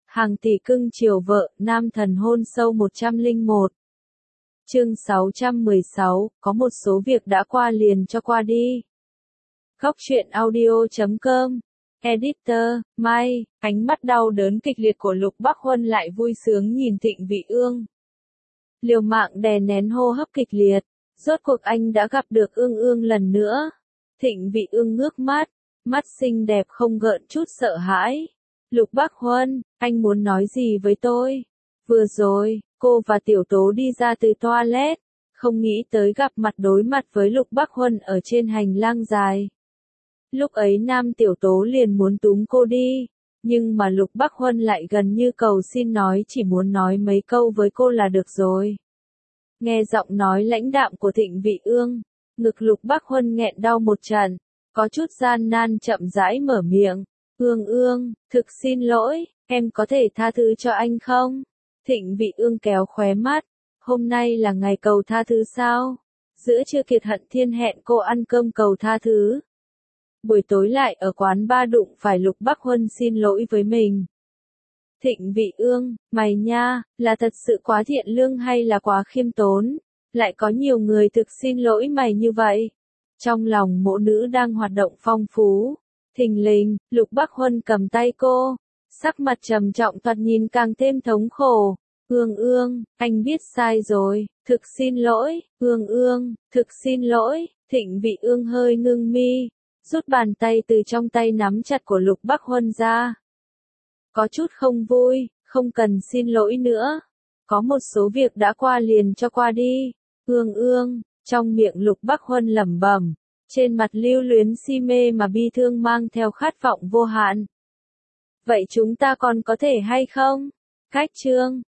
Hàng tỷ cưng chiều vợ, nam thần hôn sâu 101. Chương 616, có một số việc đã qua liền cho qua đi. Góc truyện audio.com. Editor, Mai, ánh mắt đau đớn kịch liệt của Lục Bắc Huân lại vui sướng nhìn Thịnh Vị Ương. Liều mạng đè nén hô hấp kịch liệt, rốt cuộc anh đã gặp được Ương Ương lần nữa. Thịnh Vị Ương ngước mắt xinh đẹp không gợn chút sợ hãi. Lục Bắc Huân, anh muốn nói gì với tôi? Vừa rồi, cô và Tiểu Tố đi ra từ toilet, không nghĩ tới gặp mặt đối mặt với Lục Bắc Huân ở trên hành lang dài. Lúc ấy Nam Tiểu Tố liền muốn túm cô đi, nhưng mà Lục Bắc Huân lại gần như cầu xin nói chỉ muốn nói mấy câu với cô là được rồi. Nghe giọng nói lãnh đạm của Thịnh Vị Ương, ngực Lục Bắc Huân nghẹn đau một trận, có chút gian nan chậm rãi mở miệng. Ương, thực xin lỗi, em có thể tha thứ cho anh không? Thịnh Vị Ương kéo khóe mắt, hôm nay là ngày cầu tha thứ sao? Giữa trưa Kiệt Hận Thiên hẹn cô ăn cơm cầu tha thứ. Buổi tối lại ở quán bar đụng phải Lục Bắc Huân xin lỗi với mình. Thịnh Vị Ương, mày nha, là thật sự quá thiện lương hay là quá khiêm tốn? Lại có nhiều người thực xin lỗi mày như vậy. Trong lòng mộ nữ đang hoạt động phong phú. Thình lình, Lục Bắc Huân cầm tay cô, sắc mặt trầm trọng thoạt nhìn càng thêm thống khổ. Ương, anh biết sai rồi, thực xin lỗi. Ương, thực xin lỗi. Thịnh Vị Ương hơi ngưng mi, rút bàn tay từ trong tay nắm chặt của Lục Bắc Huân ra. Có chút không vui, không cần xin lỗi nữa. Có một số việc đã qua liền cho qua đi. Ương, trong miệng Lục Bắc Huân lẩm bẩm, trên mặt lưu luyến si mê mà bi thương mang theo khát vọng vô hạn. Vậy chúng ta còn có thể hay không? Cách chương